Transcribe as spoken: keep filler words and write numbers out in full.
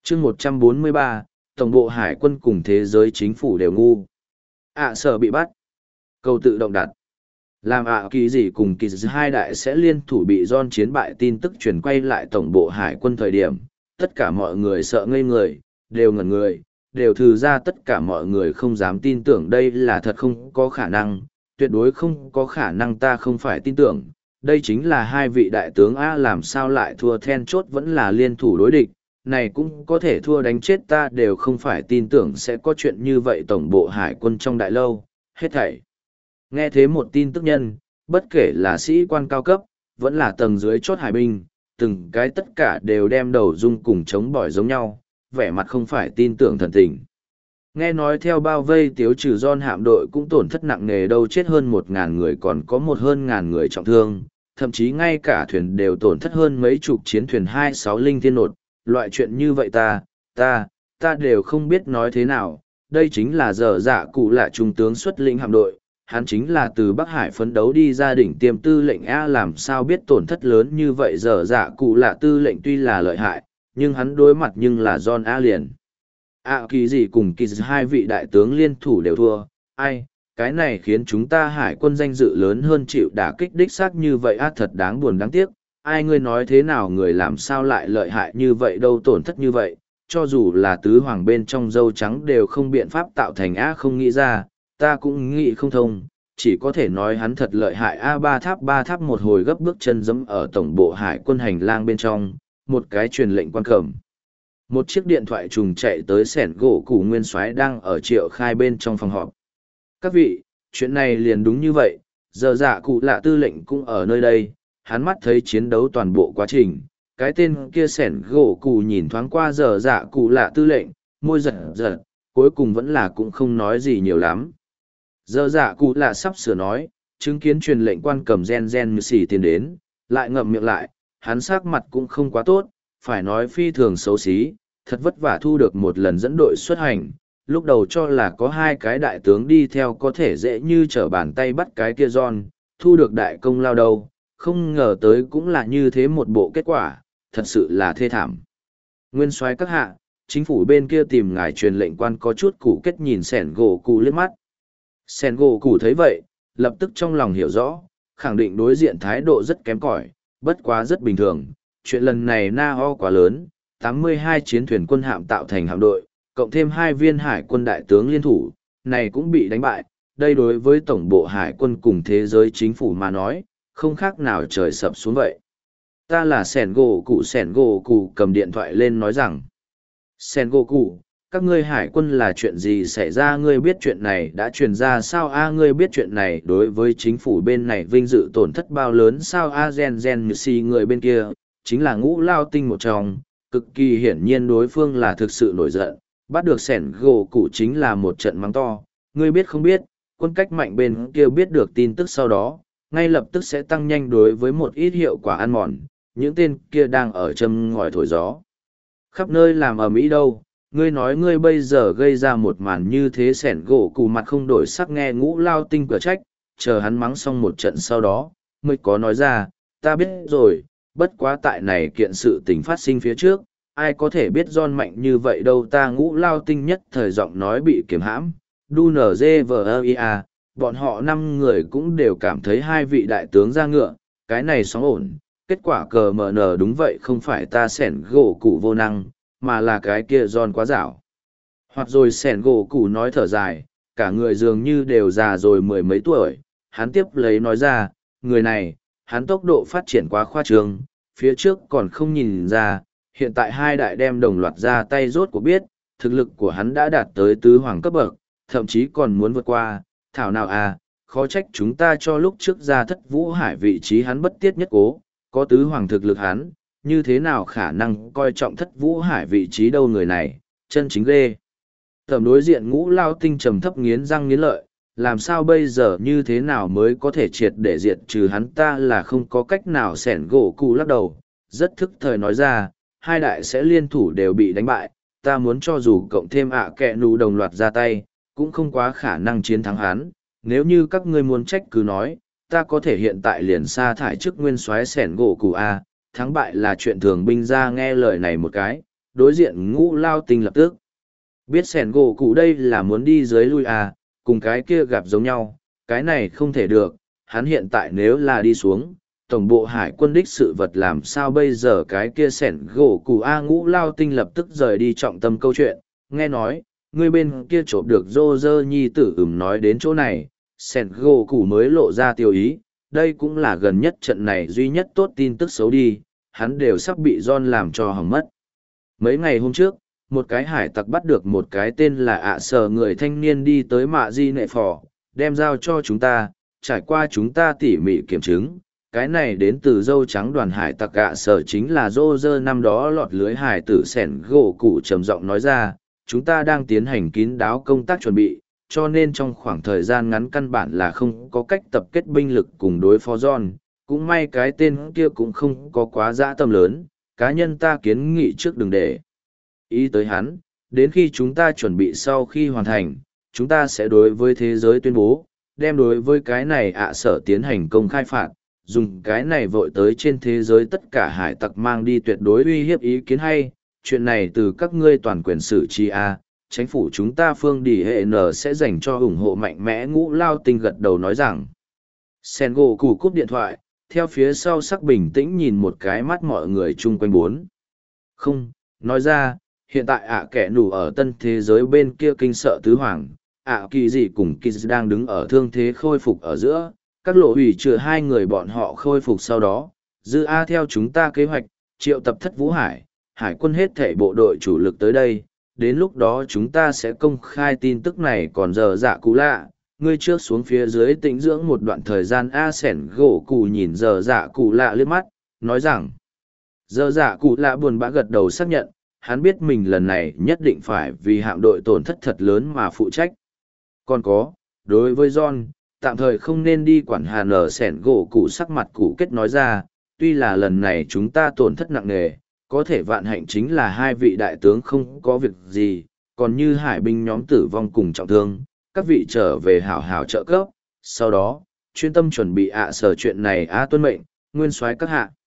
chương một trăm bốn mươi ba, Tổng bộ Hải quân cùng thế giới chính phủ đều ngu. ạ sở bị bắt. Câu tự động đặt. Làm ạ kỳ gì cùng kỳ dị hai đại sẽ liên thủ bị John chiến bại tin tức truyền quay lại Tổng bộ Hải quân thời điểm, tất cả mọi người sợ ngây người, đều ngẩn người, đều thư ra tất cả mọi người không dám tin tưởng đây là thật, không có khả năng, tuyệt đối không có khả năng, ta không phải tin tưởng, đây chính là hai vị đại tướng A, làm sao lại thua, then chốt vẫn là liên thủ đối địch, này cũng có thể thua đánh chết ta, đều không phải tin tưởng sẽ có chuyện như vậy. Tổng bộ Hải quân trong đại lâu, hết thảy. Nghe thế một tin tức nhân, bất kể là sĩ quan cao cấp, vẫn là tầng dưới chốt hải binh, từng cái tất cả đều đem đầu rung cùng chống bỏi giống nhau, vẻ mặt không phải tin tưởng thần tình. Nghe nói theo bao vây tiếu trừ John hạm đội cũng tổn thất nặng nề, đâu chết hơn một ngàn người, còn có một hơn ngàn người trọng thương, thậm chí ngay cả thuyền đều tổn thất hơn mấy chục chiến thuyền hai sáu linh thiên nột, loại chuyện như vậy ta, ta, ta đều không biết nói thế nào. Đây chính là giờ dạ cụ lạ trung tướng xuất lĩnh hạm đội, hắn chính là từ Bắc Hải phấn đấu đi ra đỉnh tiêm tư lệnh A, làm sao biết tổn thất lớn như vậy. Giờ dạ cụ lạ tư lệnh tuy là lợi hại, nhưng hắn đối mặt nhưng là John A liền. À kỳ gì cùng kỳ dị hai vị đại tướng liên thủ đều thua, ai, cái này khiến chúng ta hải quân danh dự lớn hơn chịu đả kích đích xác như vậy á, thật đáng buồn đáng tiếc. Ai ngươi nói thế nào, người làm sao lại lợi hại như vậy đâu, tổn thất như vậy, cho dù là tứ hoàng bên trong dâu trắng đều không biện pháp tạo thành á, không nghĩ ra, ta cũng nghĩ không thông, chỉ có thể nói hắn thật lợi hại a. Ba tháp ba tháp một hồi gấp bước chân dẫm ở tổng bộ hải quân hành lang bên trong, một cái truyền lệnh quan cẩm. Một chiếc điện thoại trùng chạy tới sẻn gỗ củ nguyên soái đang ở Triệu Khai bên trong phòng họp. Các vị, chuyện này liền đúng như vậy, giờ dạ cụ lạ tư lệnh cũng ở nơi đây, hắn mắt thấy chiến đấu toàn bộ quá trình, cái tên kia sẻn gỗ củ nhìn thoáng qua giờ dạ cụ lạ tư lệnh, môi giật giật, cuối cùng vẫn là cũng không nói gì nhiều lắm. Giờ dạ cụ lạ sắp sửa nói, chứng kiến truyền lệnh quan cầm gen gen như xì tiến đến, lại ngậm miệng lại, hắn sắc mặt cũng không quá tốt, phải nói phi thường xấu xí, thật vất vả thu được một lần dẫn đội xuất hành, lúc đầu cho là có hai cái đại tướng đi theo có thể dễ như trở bàn tay bắt cái kia John, thu được đại công lao đâu, không ngờ tới cũng là như thế một bộ kết quả, thật sự là thê thảm. Nguyên soái các hạ, chính phủ bên kia tìm ngài truyền lệnh quan có chút củ kết nhìn sẻn gỗ cụ liếc mắt. Sẻn gỗ cụ thấy vậy, lập tức trong lòng hiểu rõ, khẳng định đối diện thái độ rất kém cỏi, bất quá rất bình thường, chuyện lần này na ho quá lớn, tám mươi hai chiến thuyền quân hạm tạo thành hạm đội, cộng thêm hai viên hải quân đại tướng liên thủ, này cũng bị đánh bại, đây đối với tổng bộ hải quân cùng thế giới chính phủ mà nói, không khác nào trời sập xuống vậy. Ta là sẻn gỗ cụ. Sẻn gỗ cụ cầm điện thoại lên nói rằng, sẻn gỗ cụ, các ngươi hải quân là chuyện gì xảy ra, ngươi biết chuyện này đã truyền ra sao a, ngươi biết chuyện này đối với chính phủ bên này vinh dự tổn thất bao lớn sao a. Gen gen như si người bên kia, chính là ngũ lao tinh một trong, cực kỳ hiển nhiên đối phương là thực sự nổi giận, bắt được sẻn gỗ cụ chính là một trận mắng to, ngươi biết không biết, quân cách mạnh bên kia biết được tin tức sau đó, ngay lập tức sẽ tăng nhanh đối với một ít hiệu quả ăn mòn, những tên kia đang ở châm ngòi thổi gió. Khắp nơi làm ở Mỹ đâu, ngươi nói ngươi bây giờ gây ra một màn như thế. Sẻn gỗ cụ mặt không đổi sắc nghe ngũ lao tinh cửa trách, chờ hắn mắng xong một trận sau đó, mới có nói ra, ta biết rồi, bất quá tại này kiện sự tình phát sinh phía trước, ai có thể biết John mạnh như vậy đâu. Ta ngũ lao tinh nhất thời giọng nói bị kiềm hãm, đu nở dê vờ ia, bọn họ năm người cũng đều cảm thấy hai vị đại tướng ra ngựa, cái này sóng ổn, kết quả cờ mờ nờ đúng vậy, không phải ta sẻn gỗ cụ vô năng, mà là cái kia John quá dảo. Hoặc rồi sẻn gỗ cụ nói thở dài, cả người dường như đều già rồi mười mấy tuổi, hắn tiếp lấy nói ra, người này, hắn tốc độ phát triển quá khoa trương, phía trước còn không nhìn ra, hiện tại hai đại đem đồng loạt ra tay rốt của biết, thực lực của hắn đã đạt tới tứ hoàng cấp bậc, thậm chí còn muốn vượt qua, thảo nào à, khó trách chúng ta cho lúc trước ra thất vũ hải vị trí hắn bất tiết nhất cố, có tứ hoàng thực lực hắn, như thế nào khả năng coi trọng thất vũ hải vị trí đâu, người này, chân chính ghê. Tầm đối diện ngũ lao tinh trầm thấp nghiến răng nghiến lợi, làm sao bây giờ như thế nào mới có thể triệt để diệt trừ hắn, ta là không có cách nào. Sẻn gỗ cụ lắc đầu, rất thức thời nói ra, hai đại sẽ liên thủ đều bị đánh bại, ta muốn cho dù cộng thêm ạ à kẹ nụ đồng loạt ra tay, cũng không quá khả năng chiến thắng hắn, nếu như các ngươi muốn trách cứ nói, ta có thể hiện tại liền sa thải chức nguyên soái sẻn gỗ cụ a, thắng bại là chuyện thường. Binh ra nghe lời này một cái, đối diện ngũ lao tinh lập tức. Biết sẻn gỗ cụ đây là muốn đi dưới lui à, cùng cái kia gặp giống nhau, cái này không thể được, hắn hiện tại nếu là đi xuống, tổng bộ hải quân đích sự vật làm sao bây giờ cái kia sẻn gỗ cụ A ngũ lao tinh lập tức rời đi trọng tâm câu chuyện, nghe nói, người bên kia trộm được rô rơ nhi tử ửm nói đến chỗ này, sẻn gỗ cụ mới lộ ra tiêu ý, đây cũng là gần nhất trận này duy nhất tốt tin tức xấu đi, hắn đều sắp bị John làm cho hỏng mất. Mấy ngày hôm trước, một cái hải tặc bắt được một cái tên là ạ sở người thanh niên đi tới mạ di nệ phò, đem giao cho chúng ta, trải qua chúng ta tỉ mỉ kiểm chứng. Cái này đến từ dâu trắng đoàn hải tặc ạ sở chính là dô dơ năm đó lọt lưới hải tử sẻn gỗ cụ trầm giọng nói ra, chúng ta đang tiến hành kín đáo công tác chuẩn bị, cho nên trong khoảng thời gian ngắn căn bản là không có cách tập kết binh lực cùng đối phó John, cũng may cái tên kia cũng không có quá dã tâm lớn, cá nhân ta kiến nghị trước đừng để ý tới hắn, đến khi chúng ta chuẩn bị sau khi hoàn thành, chúng ta sẽ đối với thế giới tuyên bố, đem đối với cái này ạ sở tiến hành công khai phạt, dùng cái này vội tới trên thế giới tất cả hải tặc mang đi tuyệt đối uy hiếp ý kiến hay, chuyện này từ các ngươi toàn quyền xử trí a, chính phủ chúng ta phương đi hệ n sẽ dành cho ủng hộ mạnh mẽ ngũ lao tinh gật đầu nói rằng. Sen gỗ cù cúp điện thoại, theo phía sau sắc bình tĩnh nhìn một cái mắt mọi người chung quanh bốn. Không, nói ra, hiện tại ạ kẻ nủ ở tân thế giới bên kia kinh sợ tứ hoàng, ạ kỳ gì cùng kỳ đang đứng ở thương thế khôi phục ở giữa, các lộ hủy trừ hai người bọn họ khôi phục sau đó, dư A theo chúng ta kế hoạch, triệu tập thất vũ hải, hải quân hết thể bộ đội chủ lực tới đây, đến lúc đó chúng ta sẽ công khai tin tức này còn giờ dạ cũ lạ, ngươi trước xuống phía dưới tĩnh dưỡng một đoạn thời gian A sẻn gỗ cụ nhìn giờ dạ cụ lạ liếc mắt, nói rằng, giờ dạ cụ lạ buồn bã gật đầu xác nhận, hắn biết mình lần này nhất định phải vì hạm đội tổn thất thật lớn mà phụ trách. Còn có, đối với John, tạm thời không nên đi quản hà nở sẻn gỗ cụ sắc mặt cụ kết nói ra, tuy là lần này chúng ta tổn thất nặng nề, có thể vạn hạnh chính là hai vị đại tướng không có việc gì, còn như hải binh nhóm tử vong cùng trọng thương, các vị trở về hảo hảo trợ cấp, sau đó, chuyên tâm chuẩn bị ạ sở chuyện này a tuân mệnh, nguyên soái các hạ.